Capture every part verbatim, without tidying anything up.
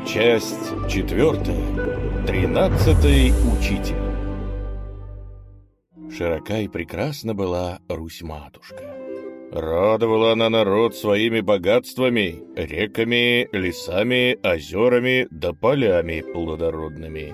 Часть четвертая. Тринадцатый учитель. Широка и прекрасна была Русь-матушка. Радовала она народ своими богатствами, реками, лесами, озерами да полями плодородными.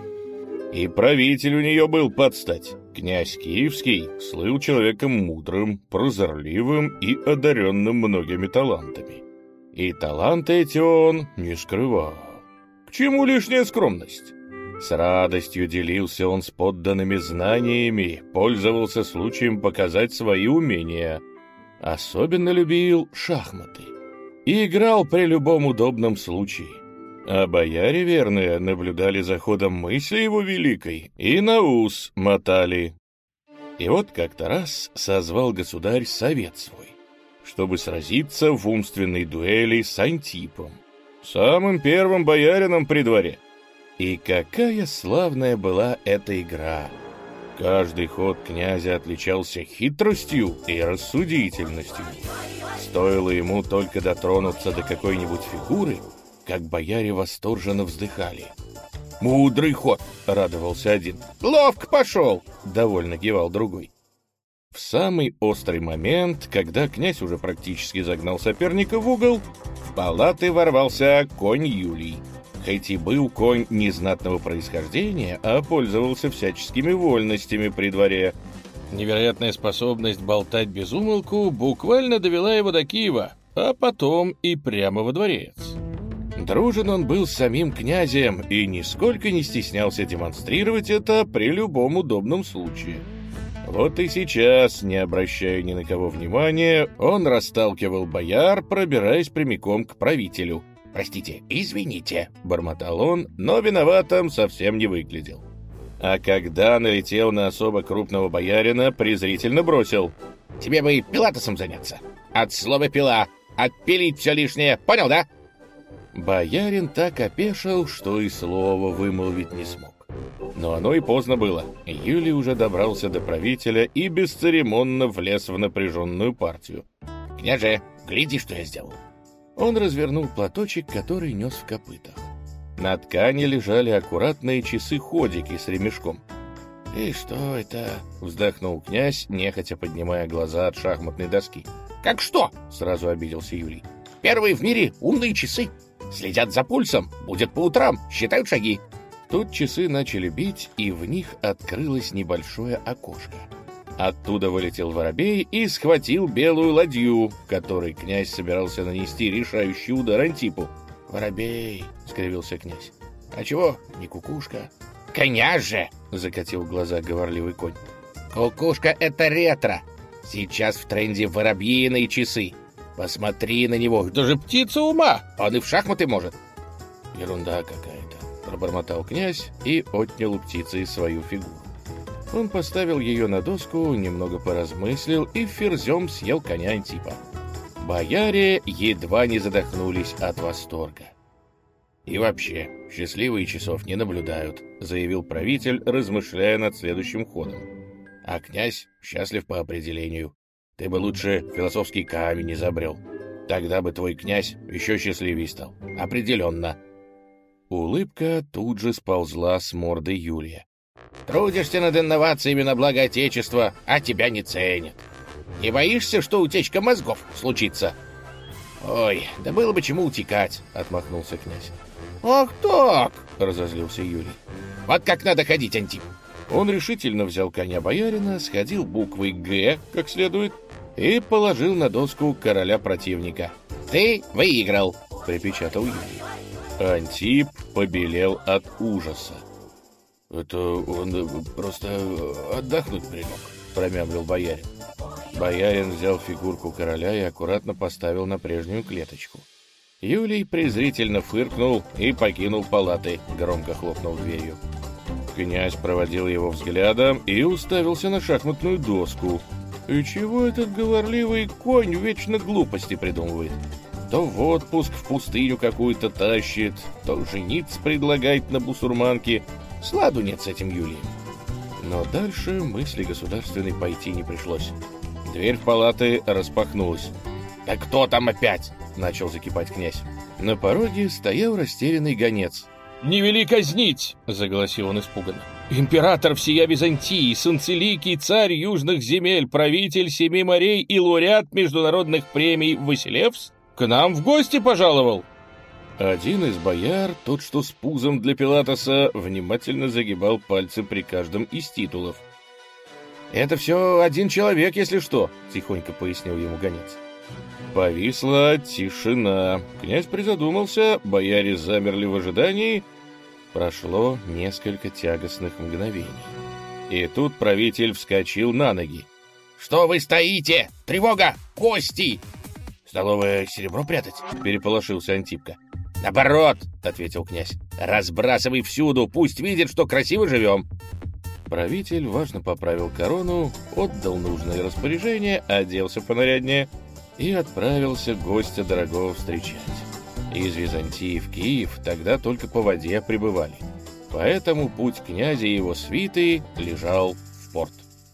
И правитель у нее был под стать. Князь Киевский слыл человеком мудрым, прозорливым и одаренным многими талантами. И таланты эти он не скрывал. К чему лишняя скромность? С радостью делился он с подданными знаниями, пользовался случаем показать свои умения. Особенно любил шахматы и играл при любом удобном случае. А бояре верные наблюдали за ходом мысли его великой и на ус мотали. И вот как-то раз созвал государь совет свой, чтобы сразиться в умственной дуэли с Антипом, самым первым боярином при дворе. И какая славная была эта игра! Каждый ход князя отличался хитростью и рассудительностью. Стоило ему только дотронуться до какой-нибудь фигуры, как бояре восторженно вздыхали. «Мудрый ход!» — радовался один. «Ловко пошел!» — довольно кивал другой. В самый острый момент, когда князь уже практически загнал соперника в угол, в палаты ворвался конь Юлий. Хоть и был конь незнатного происхождения, а пользовался всяческими вольностями при дворе. Невероятная способность болтать без умолку буквально довела его до Киева, а потом и прямо во дворец. Дружен он был с самим князем и нисколько не стеснялся демонстрировать это при любом удобном случае. Вот и сейчас, не обращая ни на кого внимания, он расталкивал бояр, пробираясь прямиком к правителю. «Простите, извините», — бормотал он, но виноватым совсем не выглядел. А когда налетел на особо крупного боярина, презрительно бросил: «Тебе бы пилатесом заняться. От слова пила. Отпилить все лишнее. Понял, да?» Боярин так опешил, что и слова вымолвить не смог. Но оно и поздно было. Юлий уже добрался до правителя и бесцеремонно влез в напряженную партию. «Княже, гляди, что я сделал». Он развернул платочек, который нес в копытах. На ткани лежали аккуратные часы-ходики с ремешком. «И что это?» — вздохнул князь, нехотя поднимая глаза от шахматной доски. «Как что?» — сразу обиделся Юлий. «Первые в мире умные часы. Следят за пульсом, будят по утрам, считают шаги». Тут часы начали бить, и в них открылось небольшое окошко. Оттуда вылетел воробей и схватил белую ладью, которой князь собирался нанести решающий удар Антипу. «Воробей!» — скривился князь. «А чего? Не кукушка?» «Коня же!» — закатил глаза говорливый конь. «Кукушка — это ретро. Сейчас в тренде воробьиные часы. Посмотри на него, это же птица ума, он и в шахматы может». «Ерунда какая-то», — пробормотал князь и отнял у птицы свою фигуру. Он поставил ее на доску, немного поразмыслил и ферзем съел коня Антипа. Бояре едва не задохнулись от восторга. «И вообще, счастливые часов не наблюдают», — заявил правитель, размышляя над следующим ходом. «А князь счастлив по определению. Ты бы лучше философский камень изобрел. Тогда бы твой князь еще счастливее стал. Определенно». Улыбка тут же сползла с морды Юлия. «Трудишься над инновациями на благо Отечества, а тебя не ценят. Не боишься, что утечка мозгов случится?» «Ой, да было бы чему утекать», — отмахнулся князь. «Ах так!» — разозлился Юлий. «Вот как надо ходить, Антип!» Он решительно взял коня боярина, сходил буквой «Г» как следует и положил на доску короля противника. «Ты выиграл!» — припечатал Юлий. Антип побелел от ужаса. «Это он просто отдохнуть прилег», — промямлил боярин. Боярин взял фигурку короля и аккуратно поставил на прежнюю клеточку. Юлий презрительно фыркнул и покинул палаты, громко хлопнув дверью. Князь проводил его взглядом и уставился на шахматную доску. И чего этот говорливый конь вечно глупости придумывает? То в отпуск в пустыню какую-то тащит, то жениться предлагает на бусурманке. Сладу нет с этим Юлием. Но дальше мысли государственной пойти не пришлось. Дверь в палаты распахнулась. «Да кто там опять?» — начал закипать князь. На пороге стоял растерянный гонец. «Не вели казнить!» — заголосил он испуганно. «Император всея Византии, солнцеликий царь южных земель, правитель семи морей и лауреат международных премий Василевс к нам в гости пожаловал!» Один из бояр, тот, что с пузом для Пилатоса, внимательно загибал пальцы при каждом из титулов. «Это все один человек, если что», — тихонько пояснил ему гонец. Повисла тишина. Князь призадумался, бояре замерли в ожидании. Прошло несколько тягостных мгновений. И тут правитель вскочил на ноги. «Что вы стоите? Тревога! Кости!» «В столовое серебро прятать?» — переполошился Антипка. «Наоборот!» — ответил князь. «Разбрасывай всюду, пусть видят, что красиво живем!» Правитель важно поправил корону, отдал нужные распоряжения, оделся понаряднее и отправился гостя дорогого встречать. Из Византии в Киев тогда только по воде прибывали, поэтому путь князя и его свиты лежал в порт.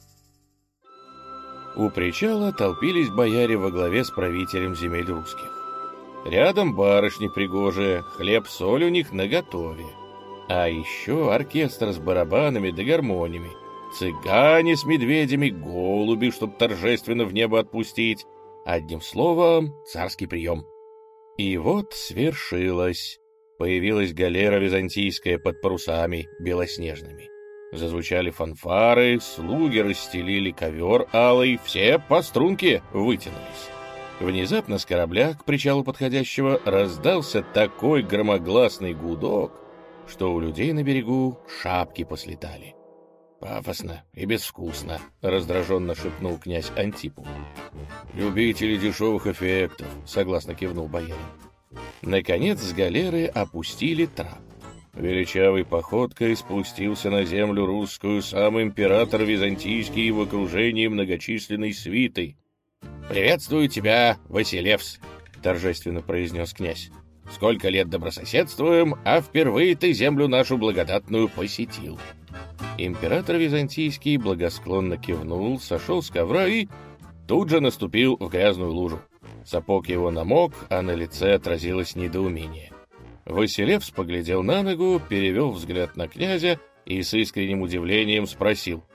У причала толпились бояре во главе с правителем земель русских. Рядом барышни пригожие, хлеб-соль у них наготове. А еще оркестр с барабанами да гармониями, цыгане с медведями, голуби, чтоб торжественно в небо отпустить. Одним словом, царский прием. И вот свершилось. Появилась галера византийская под парусами белоснежными. Зазвучали фанфары, слуги расстелили ковер алый, все по струнке вытянулись. Внезапно с корабля к причалу подходящего раздался такой громогласный гудок, что у людей на берегу шапки послетали. «Пафосно и безвкусно», — раздраженно шепнул князь Антипу. «Любители дешевых эффектов», — согласно кивнул боярин. Наконец с галеры опустили трап. Величавой походкой спустился на землю русскую сам император византийский в окружении многочисленной свиты. «Приветствую тебя, Василевс», — торжественно произнес князь. «Сколько лет добрососедствуем, а впервые ты землю нашу благодатную посетил». Император византийский благосклонно кивнул, сошел с ковра и тут же наступил в грязную лужу. Сапог его намок, а на лице отразилось недоумение. Василевс поглядел на ногу, перевел взгляд на князя и с искренним удивлением спросил: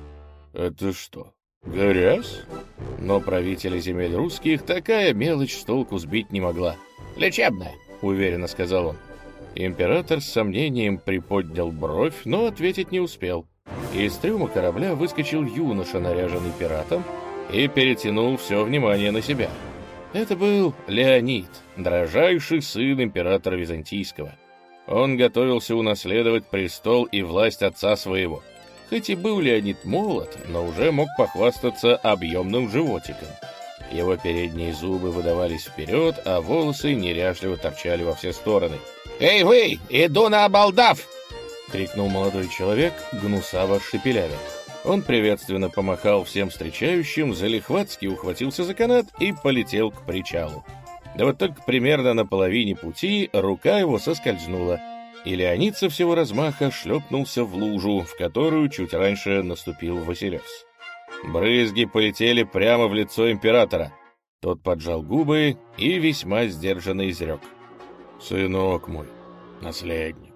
«Это что, грязь?» Но правителя земель русских такая мелочь с толку сбить не могла. «Лечебная», — уверенно сказал он. Император с сомнением приподнял бровь, но ответить не успел. Из трюма корабля выскочил юноша, наряженный пиратом, и перетянул все внимание на себя. Это был Леонид, дрожайший сын императора Византийского. Он готовился унаследовать престол и власть отца своего. Хоть и был Леонид молод, но уже мог похвастаться объемным животиком. Его передние зубы выдавались вперед, а волосы неряшливо торчали во все стороны. «Эй вы, иду на обалдав!» — крикнул молодой человек, гнусаво шепелявя. Он приветственно помахал всем встречающим, залихватски ухватился за канат и полетел к причалу. Да вот только примерно на половине пути рука его соскользнула, и Леонид со всего размаха шлепнулся в лужу, в которую чуть раньше наступил Василевс. Брызги полетели прямо в лицо императора. Тот поджал губы и весьма сдержанно изрек: «Сынок мой, наследник».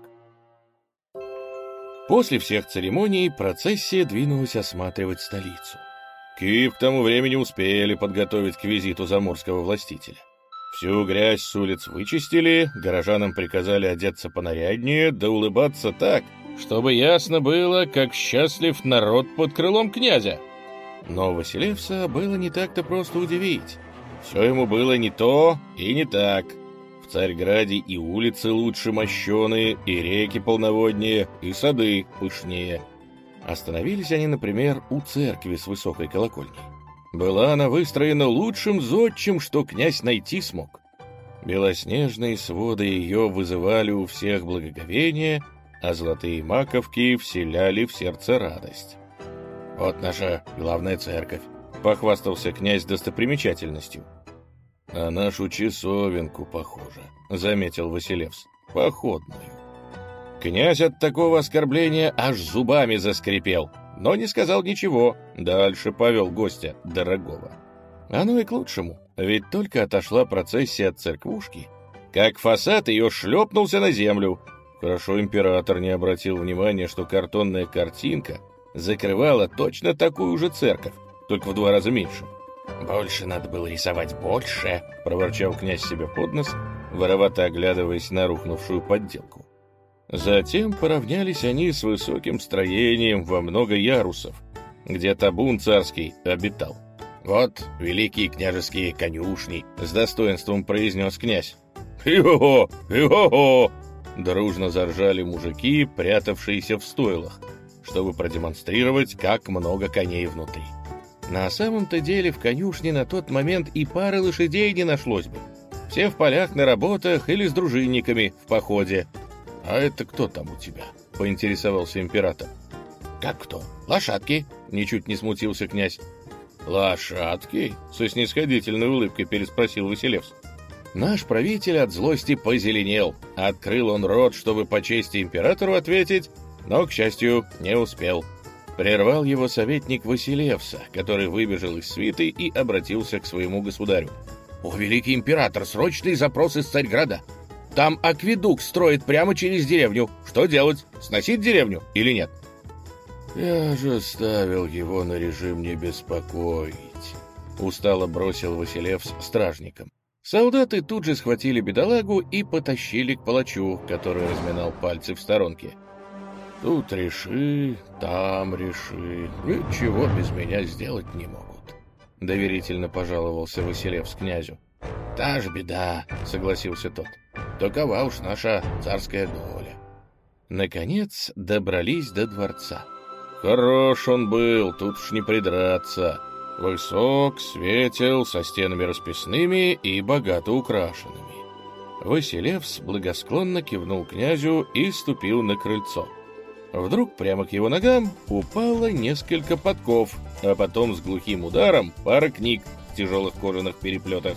После всех церемоний процессия двинулась осматривать столицу. Киев к тому времени успели подготовить к визиту заморского властителя. Всю грязь с улиц вычистили, горожанам приказали одеться понаряднее, да улыбаться так, чтобы ясно было, как счастлив народ под крылом князя. Но Василевса было не так-то просто удивить. Все ему было не то и не так. В Царьграде и улицы лучше мощеные, и реки полноводнее, и сады пышнее. Остановились они, например, у церкви с высокой колокольней. Была она выстроена лучшим зодчим, что князь найти смог. Белоснежные своды ее вызывали у всех благоговение, а золотые маковки вселяли в сердце радость. «Вот наша главная церковь», — похвастался князь достопримечательностью. «На нашу часовенку похоже», — заметил Василевс, — «походную». Князь от такого оскорбления аж зубами заскрипел, но не сказал ничего, дальше повел гостя дорогого. Оно и к лучшему, ведь только отошла процессия от церквушки, как фасад ее шлепнулся на землю. Хорошо император не обратил внимания, что картонная картинка закрывала точно такую же церковь, только в два раза меньше. «Больше надо было рисовать больше», — проворчал князь себе под нос, воровато оглядываясь на рухнувшую подделку. Затем поравнялись они с высоким строением во много ярусов, где табун царский обитал. «Вот великие княжеские конюшни», — с достоинством произнес князь. «Хи-хо-хо! Хи-хо-хо!» Дружно заржали мужики, прятавшиеся в стойлах, чтобы продемонстрировать, как много коней внутри. На самом-то деле в конюшне на тот момент и пары лошадей не нашлось бы. Все в полях на работах или с дружинниками в походе. «А это кто там у тебя?» — поинтересовался император. «Как кто? Лошадки!» — ничуть не смутился князь. «Лошадки?» — со снисходительной улыбкой переспросил Василевс. Наш правитель от злости позеленел. Открыл он рот, чтобы по чести императору ответить, но, к счастью, не успел. Прервал его советник Василевса, который выбежал из свиты и обратился к своему государю. «О, великий император, срочный запрос из Царьграда! Там акведук строит прямо через деревню. Что делать? Сносить деревню или нет?» «Я же ставил его на режим не беспокоить», — устало бросил Василевс стражникам. Солдаты тут же схватили бедолагу и потащили к палачу, который разминал пальцы в сторонке. «Тут реши, там реши, ничего без меня сделать не могут», — доверительно пожаловался Василевс князю. «Та ж беда», — согласился тот. «Такова уж наша царская доля». Наконец добрались до дворца. Хорош он был, тут уж не придраться. Высок, светел, со стенами расписными и богато украшенными. Василевс благосклонно кивнул князю и ступил на крыльцо. Вдруг прямо к его ногам упало несколько подков, а потом с глухим ударом пара книг в тяжелых кожаных переплетах.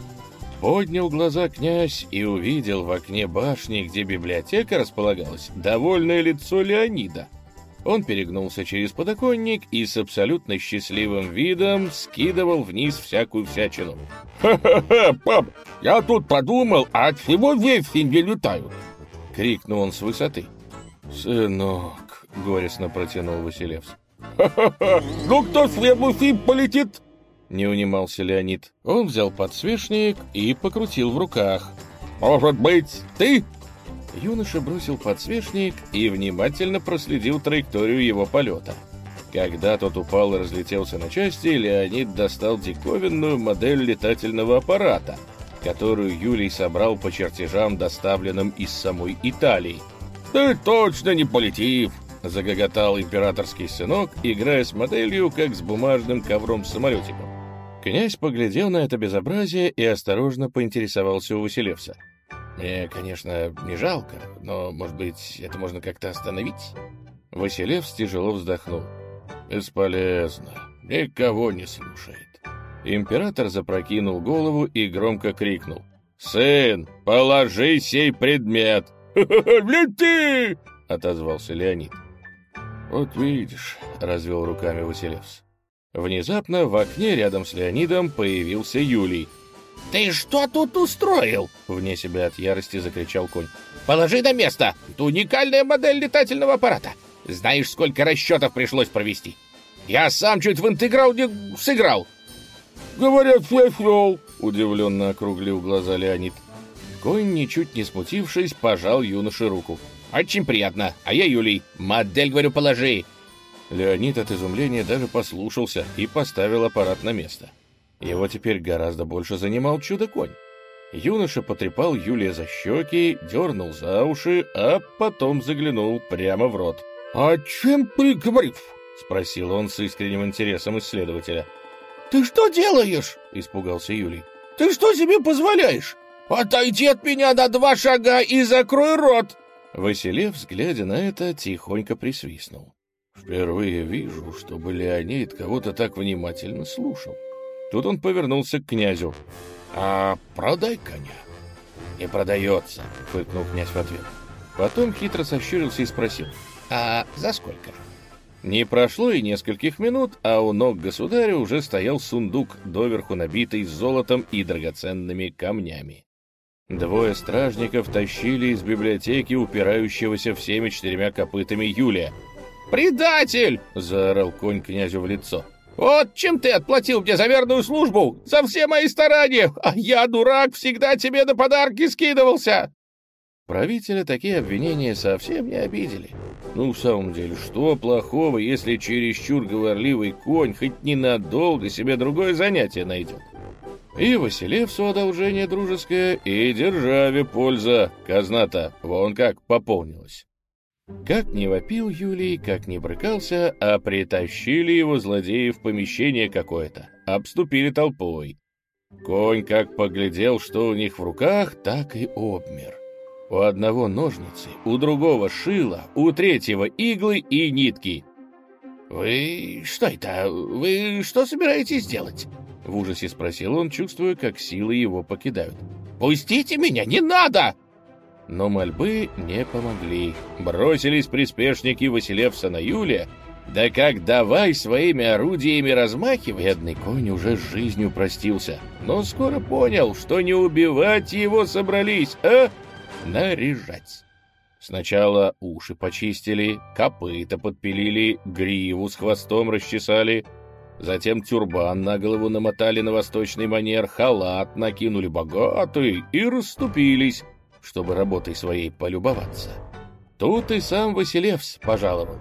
Поднял глаза князь и увидел в окне башни, где библиотека располагалась, довольное лицо Леонида. Он перегнулся через подоконник и с абсолютно счастливым видом скидывал вниз всякую всячину. «Ха-ха-ха, пап, я тут подумал, а от чего вещи не летают?» — крикнул он с высоты. «Сынок», — горестно протянул Василевс. «Ха-ха-ха, ну кто следующий полетит?» — не унимался Леонид. Он взял подсвечник и покрутил в руках. «Может быть, ты?» Юноша бросил подсвечник и внимательно проследил траекторию его полета. Когда тот упал и разлетелся на части, Леонид достал диковинную модель летательного аппарата, которую Юлий собрал по чертежам, доставленным из самой Италии. «Ты точно не полетив!» — загоготал императорский сынок, играя с моделью, как с бумажным ковром-самолетиком. Князь поглядел на это безобразие и осторожно поинтересовался у Василевса. «Мне, конечно, не жалко, но, может быть, это можно как-то остановить?» Василевс тяжело вздохнул. «Бесполезно. Никого не слушает». Император запрокинул голову и громко крикнул. «Сын, положи сей предмет!» «Лети!» — отозвался Леонид. «Вот видишь», — развел руками Василевс. Внезапно в окне рядом с Леонидом появился Юлий. «Ты что тут устроил?» — вне себя от ярости закричал конь. «Положи на место! Это уникальная модель летательного аппарата! Знаешь, сколько расчетов пришлось провести? Я сам чуть в интеграл не сыграл!» «Говорят, флешнул!» — удивленно округлил глаза Леонид. Конь, ничуть не смутившись, пожал юноше руку. «Очень приятно, а я Юлий. Модель, говорю, положи!» Леонид от изумления даже послушался и поставил аппарат на место. Его теперь гораздо больше занимал чудо-конь. Юноша потрепал Юлия за щеки, дернул за уши, а потом заглянул прямо в рот. «А чем ты говоришь?» — спросил он с искренним интересом исследователя. «Ты что делаешь?» — испугался Юлий. «Ты что себе позволяешь? Отойди от меня на два шага и закрой рот!» Василевс, глядя на это, тихонько присвистнул. «Впервые вижу, чтобы Леонид кого-то так внимательно слушал». Тут он повернулся к князю. «А продай коня». «Не продается», — фыркнул князь в ответ. Потом хитро сощурился и спросил. «А за сколько?» Не прошло и нескольких минут, а у ног государя уже стоял сундук, доверху набитый золотом и драгоценными камнями. Двое стражников тащили из библиотеки упирающегося всеми четырьмя копытами Юлия. «Предатель!» — заорал конь князю в лицо. «Вот чем ты отплатил мне за верную службу, за все мои старания, а я, дурак, всегда тебе на подарки скидывался!» Правителя такие обвинения совсем не обидели. Ну, в самом деле, что плохого, если чересчур говорливый конь хоть ненадолго себе другое занятие найдет? И Василевсу одолжение дружеское, и державе польза. Казна-то вон как пополнилась. Как не вопил Юлий, как не брыкался, а притащили его злодеи в помещение какое-то, обступили толпой. Конь как поглядел, что у них в руках, так и обмер. У одного ножницы, у другого шила, у третьего иглы и нитки. «Вы что это? Вы что собираетесь делать?» — в ужасе спросил он, чувствуя, как силы его покидают. «Пустите меня, не надо!» Но мольбы не помогли. Бросились приспешники Василевса на Юлия, да как давай своими орудиями размахивай. Бедный конь уже с жизнью простился, но скоро понял, что не убивать его собрались, а наряжать. Сначала уши почистили, копыта подпилили, гриву с хвостом расчесали, затем тюрбан на голову намотали на восточный манер, халат накинули богатый и расступились, чтобы работой своей полюбоваться. Тут и сам Василевс пожаловал.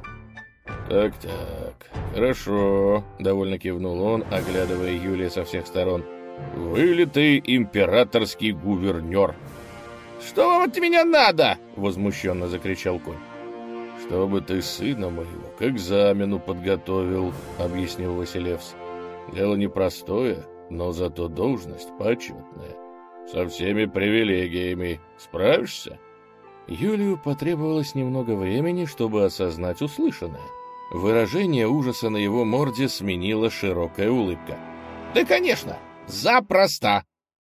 «Так-так, хорошо», — довольно кивнул он, оглядывая Юлия со всех сторон. «Вылитый императорский гувернер». «Что вам от меня надо?» — возмущенно закричал конь. «Чтобы ты сына моего к экзамену подготовил», — объяснил Василевс. «Дело непростое, но зато должность почетная. Со всеми привилегиями. Справишься?» Юлию потребовалось немного времени, чтобы осознать услышанное. Выражение ужаса на его морде сменила широкая улыбка. «Да, конечно, запросто!»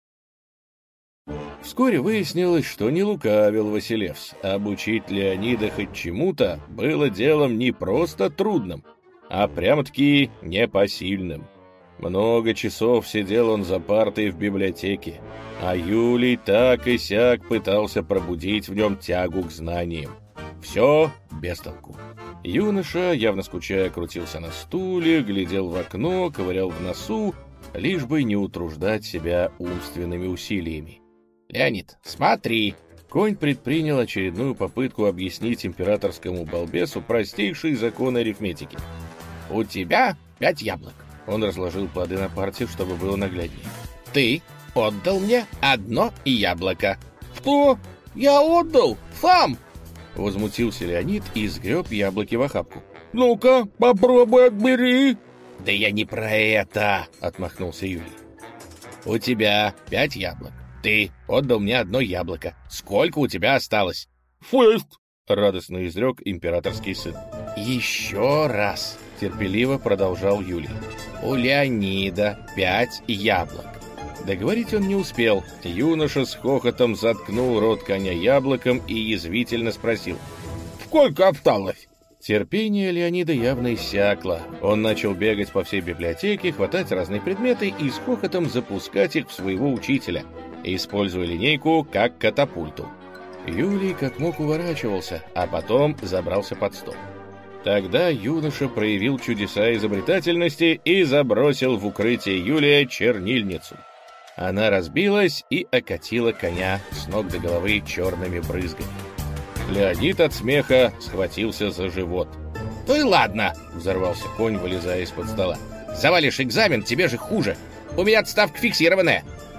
Вскоре выяснилось, что не лукавил Василевс. Обучить Леонида хоть чему-то было делом не просто трудным, а прямо-таки непосильным. Много часов сидел он за партой в библиотеке, а Юлий так и сяк пытался пробудить в нем тягу к знаниям. Все без толку. Юноша, явно скучая, крутился на стуле, глядел в окно, ковырял в носу, лишь бы не утруждать себя умственными усилиями. «Леонид, смотри!» Конь предпринял очередную попытку объяснить императорскому балбесу простейшие законы арифметики. «У тебя пять яблок». Он разложил плоды на парте, чтобы было нагляднее. «Ты отдал мне одно яблоко». «Что? Я отдал? Сам?» Возмутился Леонид и сгреб яблоки в охапку. «Ну-ка, попробуй отбери». «Да я не про это», — отмахнулся Юлий. «У тебя пять яблок. Ты отдал мне одно яблоко. Сколько у тебя осталось?» «Шесть», — радостно изрек императорский сын. «Еще раз», — терпеливо продолжал Юлий. «У Леонида пять яблок». Договорить он не успел. Юноша с хохотом заткнул рот коня яблоком и язвительно спросил: «Сколько осталось?» Терпение Леонида явно иссякло. Он начал бегать по всей библиотеке, хватать разные предметы и с хохотом запускать их в своего учителя, используя линейку как катапульту. Юлий как мог уворачивался, а потом забрался под стол. Тогда юноша проявил чудеса изобретательности и забросил в укрытие Юлия чернильницу. Она разбилась и окатила коня с ног до головы черными брызгами. Леонид от смеха схватился за живот. «Ну и ладно!» — взорвался конь, вылезая из-под стола. «Завалишь экзамен, тебе же хуже! У меня отставка фиксированная!»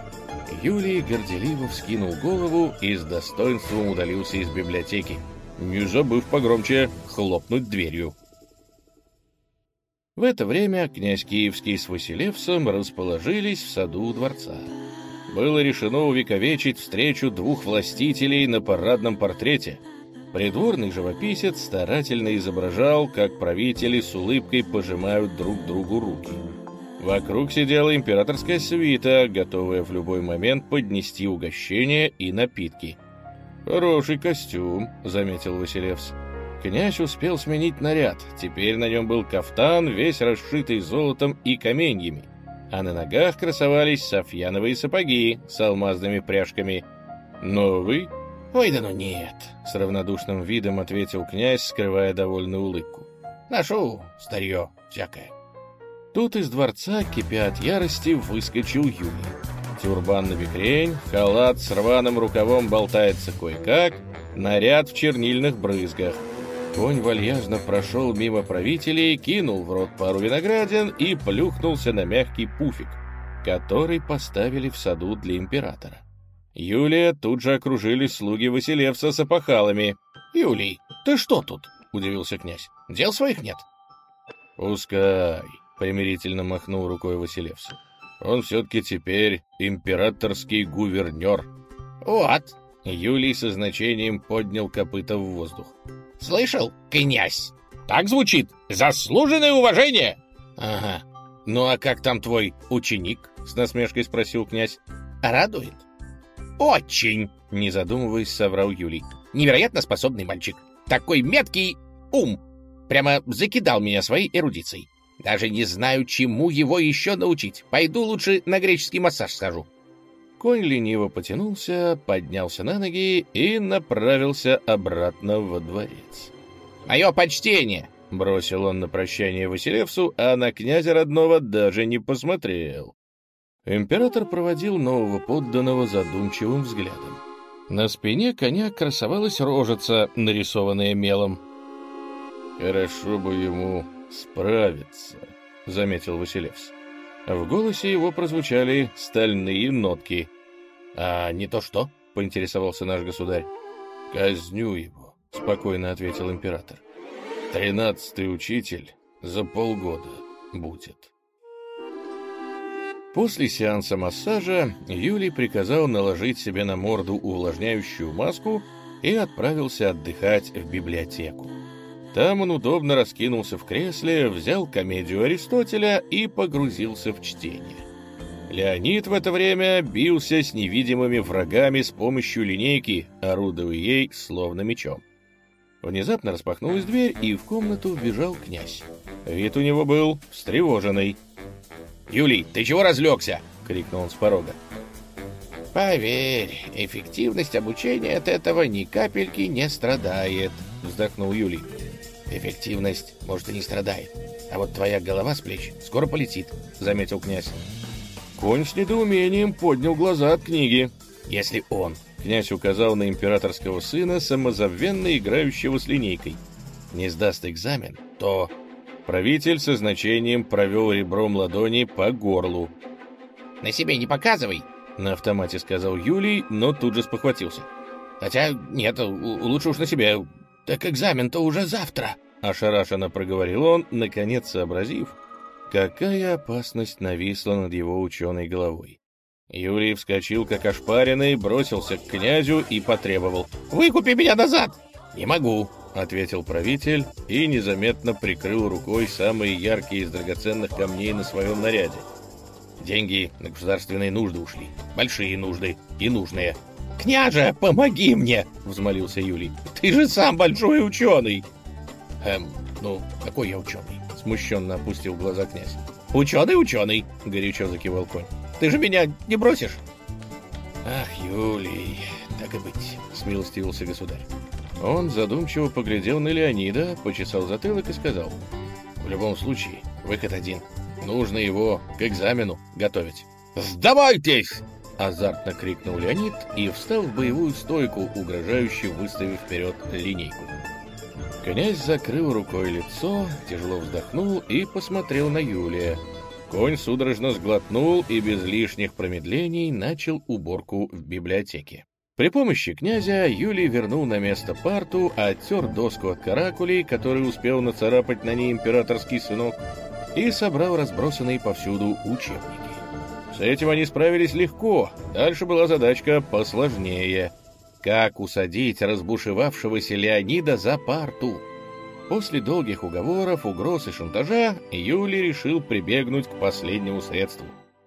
Юлий горделиво вскинул голову и с достоинством удалился из библиотеки, не забыв погромче хлопнуть дверью. В это время князь Киевский с Василевсом расположились в саду у дворца. Было решено увековечить встречу двух властителей на парадном портрете. Придворный живописец старательно изображал, как правители с улыбкой пожимают друг другу руки. Вокруг сидела императорская свита, готовая в любой момент поднести угощения и напитки. «Хороший костюм», — заметил Василевс. Князь успел сменить наряд. Теперь на нем был кафтан, весь расшитый золотом и каменьями, а на ногах красовались софьяновые сапоги с алмазными пряжками. Новый? Ой, да ну нет, с равнодушным видом ответил князь, скрывая довольную улыбку. Ношу старье всякое. Тут из дворца, кипя от ярости, выскочил Юлий. Тюрбан набекрень, халат с рваным рукавом болтается кое-как, наряд в чернильных брызгах. Конь вальяжно прошел мимо правителей, кинул в рот пару виноградин и плюхнулся на мягкий пуфик, который поставили в саду для императора. Юлия тут же окружили слуги Василевса с опахалами. «Юлий, ты что тут?» — удивился князь. «Дел своих нет». «Пускай», — примирительно махнул рукой Василевс. «Он все-таки теперь императорский гувернер». «Вот». Юлий со значением поднял копыта в воздух. «Слышал, князь? Так звучит. Заслуженное уважение!» «Ага. Ну а как там твой ученик?» — с насмешкой спросил князь. «Радует?» «Очень!» — не задумываясь, соврал Юлий. «Невероятно способный мальчик. Такой меткий ум. Прямо закидал меня своей эрудицией. Даже не знаю, чему его еще научить. Пойду лучше на греческий массаж схожу». Конь лениво потянулся, поднялся на ноги и направился обратно во дворец. «Мое почтение!» — бросил он на прощание Василевсу, а на князя родного даже не посмотрел. Император проводил нового подданного задумчивым взглядом. На спине коня красовалась рожица, нарисованная мелом. «Хорошо бы ему справиться», — заметил Василевс. В голосе его прозвучали стальные нотки. «А не то что?» — поинтересовался наш государь. «Казню его», — спокойно ответил император. «Тринадцатый учитель за полгода будет». После сеанса массажа Юлий приказал наложить себе на морду увлажняющую маску и отправился отдыхать в библиотеку. Там он удобно раскинулся в кресле, взял комедию Аристотеля и погрузился в чтение. Леонид в это время бился с невидимыми врагами с помощью линейки, орудуя ей словно мечом. Внезапно распахнулась дверь, и в комнату вбежал князь. Вид у него был встревоженный. «Юлий, ты чего разлегся?» — крикнул он с порога. «Поверь, эффективность обучения от этого ни капельки не страдает», — вздохнул Юлий. «Эффективность, может, и не страдает, а вот твоя голова с плеч скоро полетит», — заметил князь. Конь с недоумением поднял глаза от книги. «Если он», — князь указал на императорского сына, самозабвенно играющего с линейкой, — «не сдаст экзамен, то...» Правитель со значением провел ребром ладони по горлу. «На себе не показывай», — на автомате сказал Юлий, но тут же спохватился. «Хотя нет, лучше уж на себе. Так экзамен-то уже завтра», — ошарашенно проговорил он, наконец сообразив, какая опасность нависла над его ученой головой. Юлий вскочил, как ошпаренный, бросился к князю и потребовал: «Выкупи меня назад!» «Не могу», — ответил правитель и незаметно прикрыл рукой самые яркие из драгоценных камней на своем наряде. «Деньги на государственные нужды ушли. Большие нужды и нужные». «Княже, помоги мне!» — взмолился Юлий. «Ты же сам большой ученый!» «Эм, ну, какой я ученый?» — смущенно опустил глаза князь. «Ученый-ученый!» — горячо закивал конь. «Ты же меня не бросишь?» «Ах, Юлий, так и быть!» — смилостивился государь. Он задумчиво поглядел на Леонида, почесал затылок и сказал: «В любом случае, выход один. Нужно его к экзамену готовить». «Сдавайтесь!» — азартно крикнул Леонид и встал в боевую стойку, угрожающе выставив вперед линейку. Князь закрыл рукой лицо, тяжело вздохнул и посмотрел на Юлия. Конь судорожно сглотнул и без лишних промедлений начал уборку в библиотеке. При помощи князя Юлий вернул на место парту, оттер доску от каракулей, который успел нацарапать на ней императорский сынок, и собрал разбросанные повсюду учебники. С этим они справились легко, дальше была задачка посложнее. Как усадить разбушевавшегося Леонида за парту? После долгих уговоров, угроз и шантажа Юлий решил прибегнуть к последнему средству.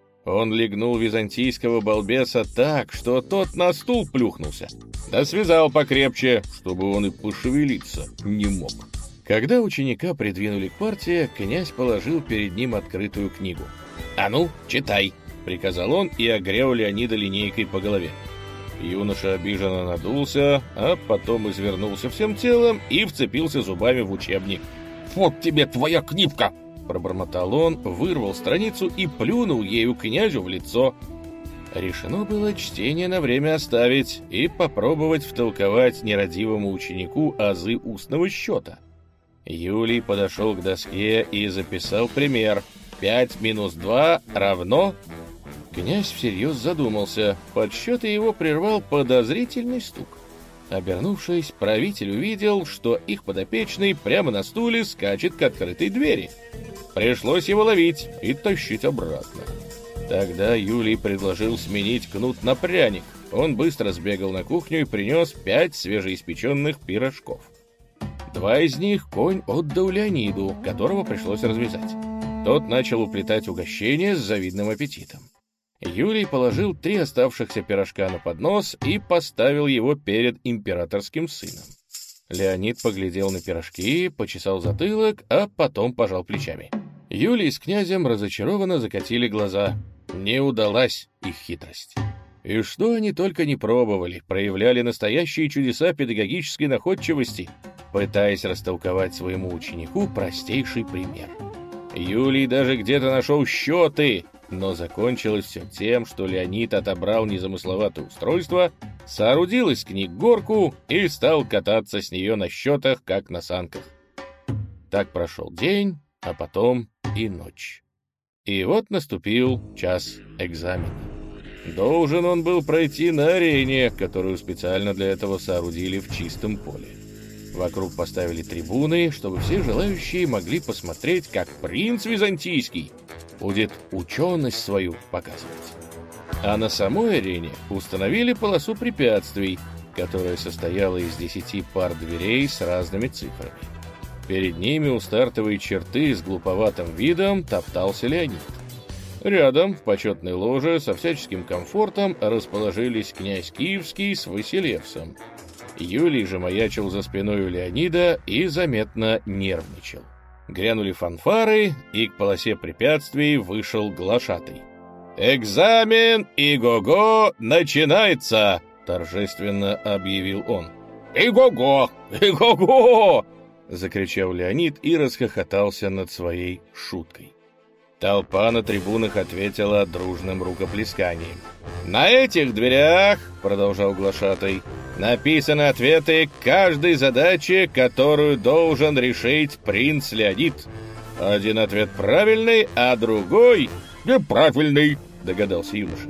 Он легнул византийского балбеса так, что тот на стул плюхнулся, да связал покрепче, чтобы он и пошевелиться не мог. Когда ученика придвинули к парте, князь положил перед ним открытую книгу. «А ну, читай!» — приказал он и огрел Леонида линейкой по голове. Юноша обиженно надулся, а потом извернулся всем телом и вцепился зубами в учебник. «Вот тебе твоя книжка!» — пробормотал он, вырвал страницу и плюнул ею князю в лицо. Решено было чтение на время оставить и попробовать втолковать нерадивому ученику азы устного счета. Юлий подошел к доске и записал пример. «Пять минус два равно...» Князь всерьез задумался. Подсчеты его прервал подозрительный стук. Обернувшись, правитель увидел, что их подопечный прямо на стуле скачет к открытой двери. Пришлось его ловить и тащить обратно. Тогда Юлий предложил сменить кнут на пряник. Он быстро сбегал на кухню и принес пять свежеиспеченных пирожков. Два из них конь отдал Леониду, которого пришлось развязать. Тот начал уплетать угощение с завидным аппетитом. Юлий положил три оставшихся пирожка на поднос и поставил его перед императорским сыном. Леонид поглядел на пирожки, почесал затылок, а потом пожал плечами. Юлий с князем разочарованно закатили глаза. Не удалась их хитрость. И что они только не пробовали, проявляли настоящие чудеса педагогической находчивости, пытаясь растолковать своему ученику простейший пример. Юлий даже где-то нашел счеты, но закончилось все тем, что Леонид отобрал незамысловатое устройство, соорудил из книг горку и стал кататься с нее на счетах, как на санках. Так прошел день, а потом и ночь. И вот наступил час экзамена. Должен он был пройти на арене, которую специально для этого соорудили в чистом поле. Вокруг поставили трибуны, чтобы все желающие могли посмотреть, как принц византийский будет ученость свою показывать. А на самой арене установили полосу препятствий, которая состояла из десяти пар дверей с разными цифрами. Перед ними у стартовой черты с глуповатым видом топтался Леонид. Рядом, в почетной ложе, со всяческим комфортом расположились князь Киевский с Василевсом. Юлий же маячил за спиной у Леонида и заметно нервничал. Грянули фанфары, и к полосе препятствий вышел глашатай. «Экзамен Иго-го начинается!» — торжественно объявил он. «Иго-го! Иго-го!» — закричал Леонид и расхохотался над своей шуткой. Толпа на трибунах ответила дружным рукоплесканием. «На этих дверях, — продолжал глашатай, — написаны ответы к каждой задаче, которую должен решить принц Леонид. Один ответ правильный, а другой неправильный, — догадался юноша.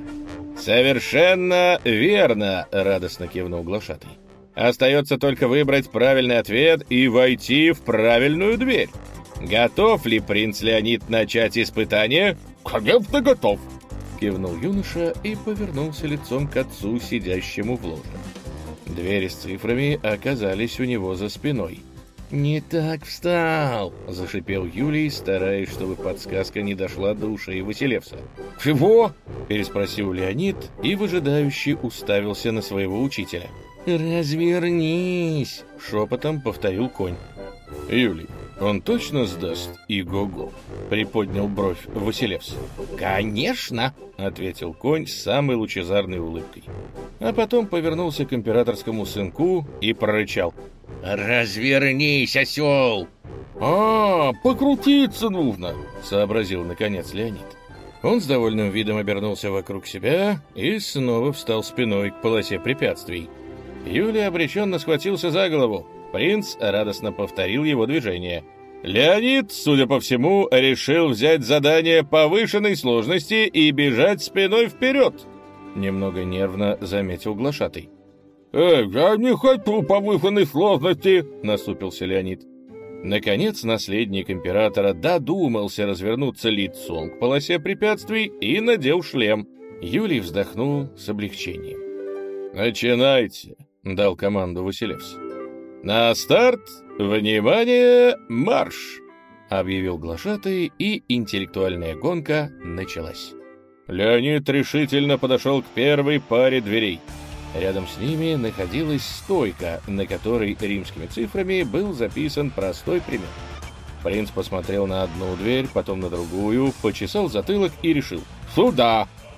«Совершенно верно, — радостно кивнул глашатай. Остается только выбрать правильный ответ и войти в правильную дверь. Готов ли принц Леонид начать испытание?» «Конечно, готов!» — кивнул юноша и повернулся лицом к отцу, сидящему в ложе. Двери с цифрами оказались у него за спиной. «Не так встал!» — зашипел Юлий, стараясь, чтобы подсказка не дошла до ушей Василевса. «Чего?» — переспросил Леонид и выжидающе уставился на своего учителя. «Развернись!» — шепотом повторил конь. «Юлий, он точно сдаст Иго-го?» — приподнял бровь Василевс. «Конечно!» — ответил конь с самой лучезарной улыбкой. А потом повернулся к императорскому сынку и прорычал: «Развернись, осел!» «А, покрутиться нужно!» — сообразил наконец Леонид. Он с довольным видом обернулся вокруг себя и снова встал спиной к полосе препятствий. Юлий обреченно схватился за голову. Принц радостно повторил его движение. Леонид, судя по всему, решил взять задание повышенной сложности и бежать спиной вперед. Немного нервно заметил глашатай. «Эй, я не хочу повышенной сложности!» — насупился Леонид. Наконец, наследник императора додумался развернуться лицом к полосе препятствий и надел шлем. Юлий вздохнул с облегчением. «Начинайте!» — дал команду Василевс. «На старт! Внимание! Марш!» — объявил глашатай, и интеллектуальная гонка началась. Леонид решительно подошел к первой паре дверей. Рядом с ними находилась стойка, на которой римскими цифрами был записан простой пример. Принц посмотрел на одну дверь, потом на другую, почесал затылок и решил: «Сюда!»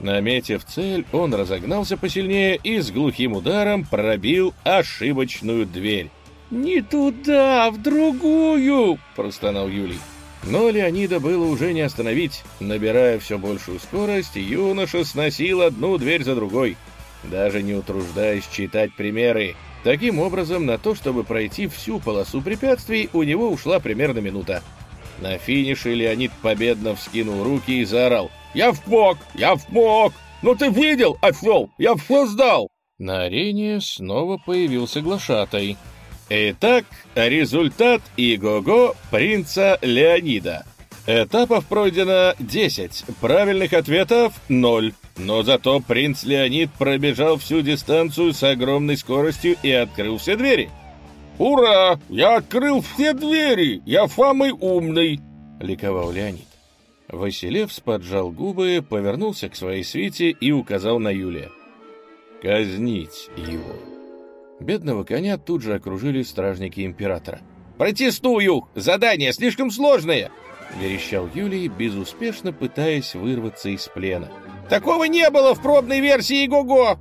Наметив цель, он разогнался посильнее и с глухим ударом пробил ошибочную дверь. «Не туда, а в другую!» — простонал Юлий. Но Леонида было уже не остановить. Набирая все большую скорость, юноша сносил одну дверь за другой, даже не утруждаясь читать примеры. Таким образом, на то, чтобы пройти всю полосу препятствий, у него ушла примерно минута. На финише Леонид победно вскинул руки и заорал: «Я вмог! Я вмог! Ну ты видел, осел? Я все сдал!» На арене снова появился глашатай. Итак, результат Иго-го принца Леонида. Этапов пройдено десять, правильных ответов ноль. Но зато принц Леонид пробежал всю дистанцию с огромной скоростью и открыл все двери. «Ура! Я открыл все двери! Я самый умный!» — ликовал Леонид. Василевс поджал губы, повернулся к своей свите и указал на Юлия. «Казнить его!» Бедного коня тут же окружили стражники императора. «Протестую! Задание слишком сложное!» — верещал Юлий, безуспешно пытаясь вырваться из плена. «Такого не было в пробной версии Иго-го!»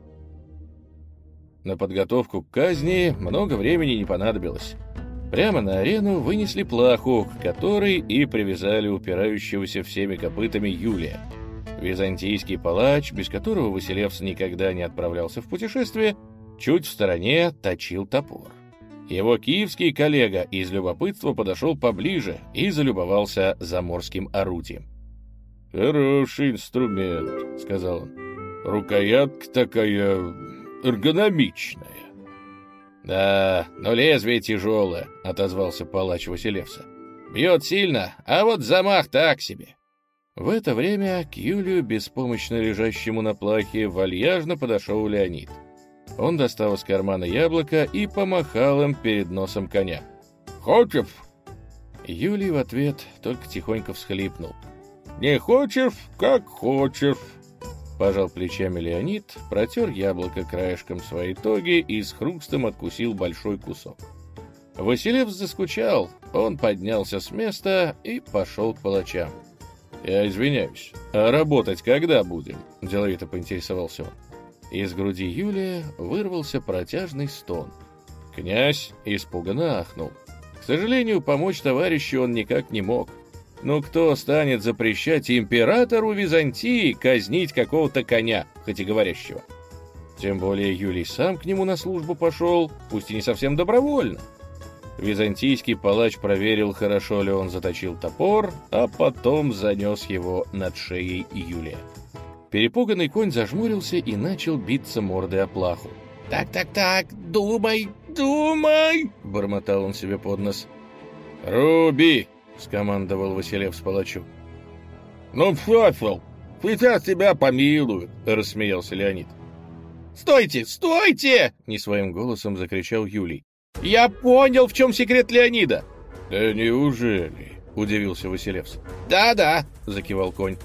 На подготовку к казни много времени не понадобилось. Прямо на арену вынесли плаху, к которой и привязали упирающегося всеми копытами Юлия. Византийский палач, без которого Василевс никогда не отправлялся в путешествие, чуть в стороне точил топор. Его киевский коллега из любопытства подошел поближе и залюбовался заморским орудием. «Хороший инструмент», — сказал он. «Рукоятка такая эргономичная». «Да, но лезвие тяжелое», — отозвался палач Василевса. «Бьет сильно, а вот замах так себе». В это время к Юлию, беспомощно лежащему на плахе, вальяжно подошел Леонид. Он достал из кармана яблоко и помахал им перед носом коня. «Хочешь?» Юлий в ответ только тихонько всхлипнул. «Не хочешь, как хочешь», — пожал плечами Леонид, протер яблоко краешком своей тоги и с хрустом откусил большой кусок. Василевс заскучал, он поднялся с места и пошел к палачам. «Я извиняюсь, а работать когда будем?» — деловито поинтересовался он. Из груди Юлия вырвался протяжный стон. Князь испуганно ахнул. К сожалению, помочь товарищу он никак не мог. Но кто станет запрещать императору Византии казнить какого-то коня, хоть и говорящего? Тем более Юлий сам к нему на службу пошел, пусть и не совсем добровольно. Византийский палач проверил, хорошо ли он заточил топор, а потом занес его над шеей Юлия. Перепуганный конь зажмурился и начал биться мордой о плаху. «Так-так-так, думай, думай!» — бормотал он себе под нос. «Руби!» — скомандовал Василевс палачу. «Ну, пфафел, сейчас тебя помилуют!» — рассмеялся Леонид. «Стойте, стойте!» — не своим голосом закричал Юлий. «Я понял, в чем секрет Леонида!» «Да неужели?» — удивился Василевс. «Да-да!» — закивал конь.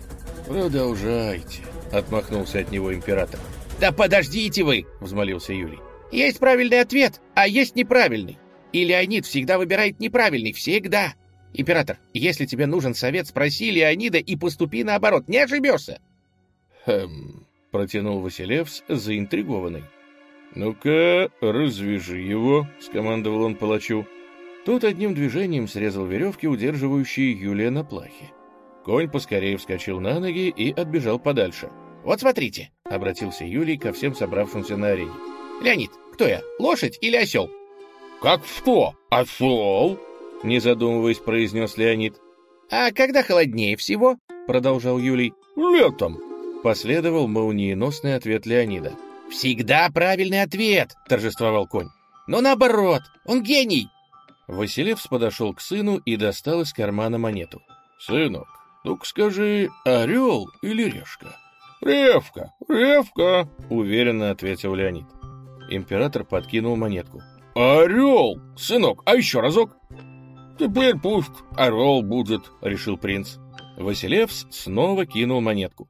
«Продолжайте», — отмахнулся от него император. «Да подождите вы!» — взмолился Юлий. «Есть правильный ответ, а есть неправильный. И Леонид всегда выбирает неправильный, всегда. Император, если тебе нужен совет, спроси Леонида и поступи наоборот, не ошибешься». «Хм...» — протянул Василевс, заинтригованный. «Ну-ка, развяжи его», — скомандовал он палачу. Тот одним движением срезал веревки, удерживающие Юлия на плахе. Конь поскорее вскочил на ноги и отбежал подальше. «Вот смотрите», — обратился Юлий ко всем собравшимся на арене. «Леонид, кто я, лошадь или осел?» «Как что, осел?» — не задумываясь, произнес Леонид. «А когда холоднее всего?» — продолжал Юлий. «Летом», — последовал молниеносный ответ Леонида. «Всегда правильный ответ!» — торжествовал конь. «Но наоборот, он гений!» Василевс подошел к сыну и достал из кармана монету. «Сынок, ну-ка скажи, орел или решка?» «Ревка, ревка!» — уверенно ответил Леонид. Император подкинул монетку. «Орел! Сынок, а еще разок!» «Теперь пусть орел будет», — решил принц. Василевс снова кинул монетку.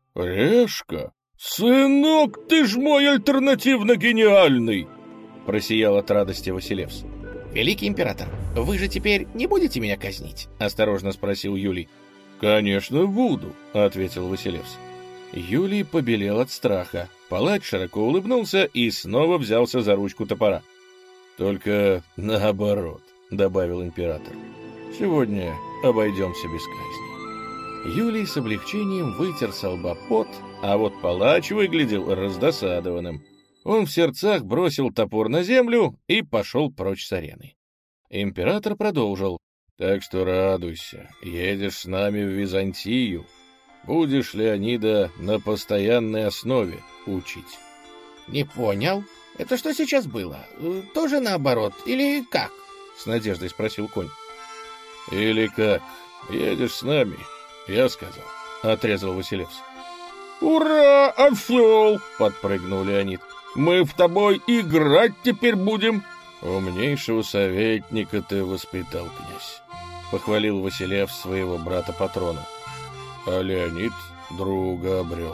«Решка? Сынок, ты ж мой альтернативно гениальный!» — просиял от радости Василевс. «Великий император, вы же теперь не будете меня казнить?» — осторожно спросил Юлий. «Конечно буду», — ответил Василевс. Юлий побелел от страха. Палач широко улыбнулся и снова взялся за ручку топора. «Только наоборот», — добавил император. «Сегодня обойдемся без казни». Юлий с облегчением вытер со лба пот, а вот палач выглядел раздосадованным. Он в сердцах бросил топор на землю и пошел прочь с арены. Император продолжил. «Так что радуйся, едешь с нами в Византию. Будешь Леонида на постоянной основе учить». «Не понял. Это что сейчас было? Тоже наоборот? Или как?» — с надеждой спросил конь. «Или как? Едешь с нами, я сказал», — отрезал Василевс. «Ура, осел!» — подпрыгнул Леонид. «Мы в тобой играть теперь будем!» «Умнейшего советника ты воспитал, князь», — похвалил Василевс своего брата Патрона. «А Леонид друга обрел».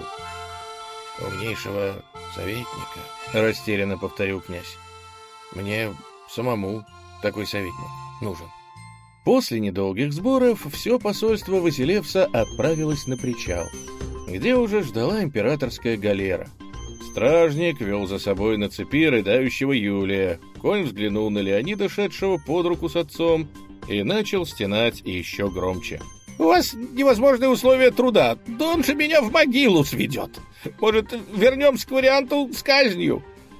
«Умнейшего советника?» — растерянно повторил князь. «Мне самому такой советник нужен». После недолгих сборов все посольство Василевса отправилось на причал, где уже ждала императорская галера. Стражник вел за собой на цепи рыдающего Юлия. Конь взглянул на Леонида, шедшего под руку с отцом, и начал стенать еще громче. «У вас невозможные условия труда. Да он же меня в могилу сведет. Может, вернемся к варианту с казнью?»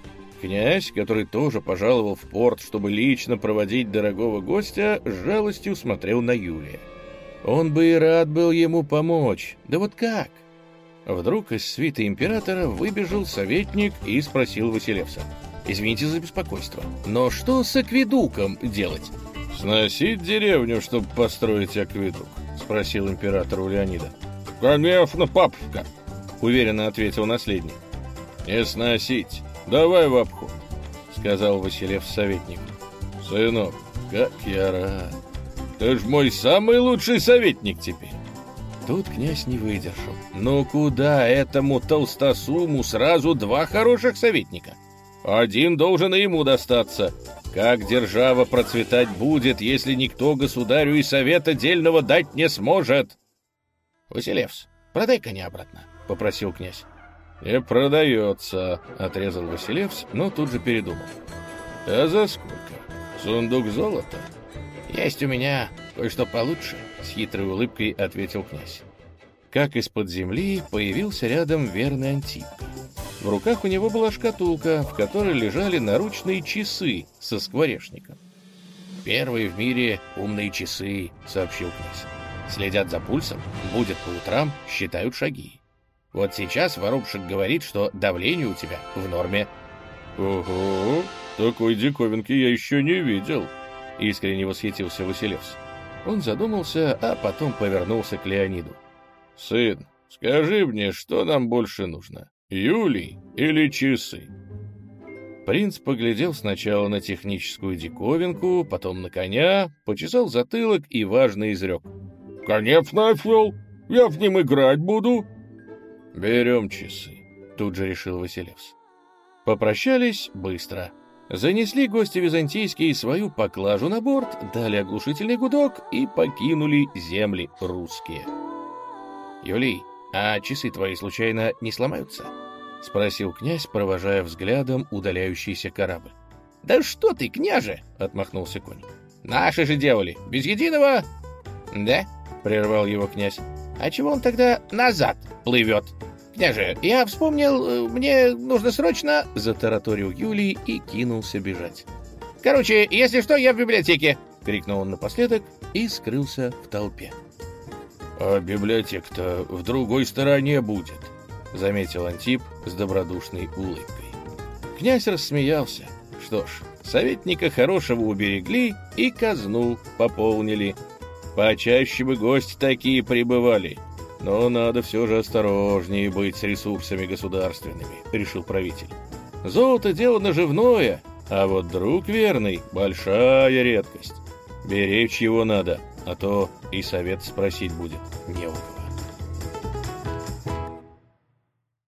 Князь, который тоже пожаловал в порт, чтобы лично проводить дорогого гостя, с жалостью смотрел на Юлия. Он бы и рад был ему помочь. Да вот как? Вдруг из свиты императора выбежал советник и спросил Василевса. «Извините за беспокойство, но что с акведуком делать?» «Сносить деревню, чтобы построить акведук?» — спросил император у Леонида. «Конечно, папушка», — уверенно ответил наследник. «Не сносить. Давай в обход», — сказал Василевс советнику. «Сынок, как я рад. Ты ж мой самый лучший советник теперь». Тут князь не выдержал. Ну куда этому толстосуму сразу два хороших советника? Один должен и ему достаться. Как держава процветать будет, если никто государю и совета дельного дать не сможет? — Василевс, продай коня обратно, — попросил князь. — Не продается, — отрезал Василевс, но тут же передумал. — А за сколько? Сундук золота? — Есть у меня кое-что получше, — с хитрой улыбкой ответил князь. Как из-под земли появился рядом верный Антипка. В руках у него была шкатулка, в которой лежали наручные часы со скворечником. «Первые в мире умные часы», — сообщил князь. «Следят за пульсом, будят по утрам, считают шаги. Вот сейчас воробушек говорит, что давление у тебя в норме». «Ого, такой диковинки я еще не видел», — искренне восхитился Василевс. Он задумался, а потом повернулся к Леониду. «Сын, скажи мне, что нам больше нужно? Юлий или часы?» Принц поглядел сначала на техническую диковинку, потом на коня, почесал затылок и важно изрек. «Конечно, осел! Я в ним играть буду!» «Берем часы», — тут же решил Василевс. Попрощались быстро. Занесли гости византийские свою поклажу на борт, дали оглушительный гудок и покинули земли русские. «Юлий, а часы твои случайно не сломаются?» — спросил князь, провожая взглядом удаляющийся корабль. «Да что ты, княже!» — отмахнулся конь. «Наши же делали, без единого...» «Да?» — прервал его князь. «А чего он тогда назад плывет?» «Княже, я вспомнил, мне нужно срочно...» — затараторил Юлий и кинулся бежать. «Короче, если что, я в библиотеке!» — крикнул он напоследок и скрылся в толпе. «А библиотека-то в другой стороне будет», — заметил Антип с добродушной улыбкой. Князь рассмеялся. Что ж, советника хорошего уберегли и казну пополнили. Почаще бы гости такие прибывали. Но надо все же осторожнее быть с ресурсами государственными, решил правитель. Золото — дело наживное, а вот друг верный — большая редкость. Беречь его надо, а то и совет спросить будет не у кого.